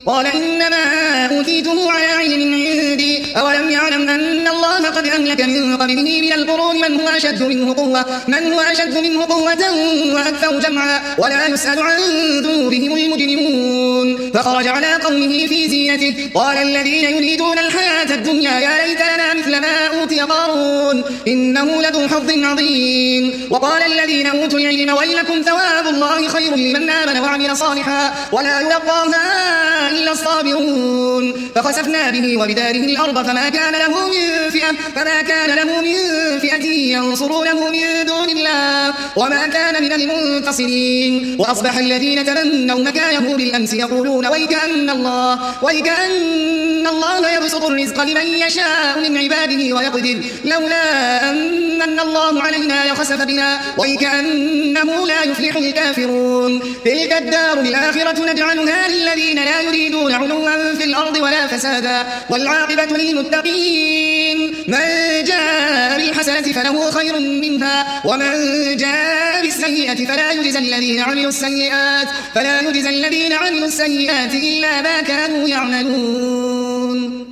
قال إنما أوتيته على علم عندي أولم يعلم أن الله قد أهلك من قبله من القرون من هو أشد منه قوة وأكثر جمعا ولا يسأل عن ذنوبهم المجرمون فخرج على قومه في زينته قال الذين يريدون الحياة الدنيا يا ليت لنا مثل ما أوتي قارون إنه لذو حظ عظيم وقال الذين أوتوا العلم ويلكم ثواب الله خير لمن آمن وعمل صالحا ولا يلقاها إلا الصابرون فخسفنا به وبداره الأرض فما كان له من فئة ينصرونه من دون الله وما كان من المنتصرين وأصبح الذين تمنوا مكانه بالأمس يقولون ويكأن الله يبسط الرزق لمن يشاء من عباده ويقدر لولا أن الله علينا لخسف بنا ويكأنه لا يفلح الكافرون تلك الدار الآخرة نجعلها للذين لا يريدون علوا في الأرض ولا فسادا والعاقبة للمتقين من جاء بالحسنة فله خير منها ومن جاء بالسيئة فلا يجزى الذين عملوا السيئات إلا ما كانوا يعملون.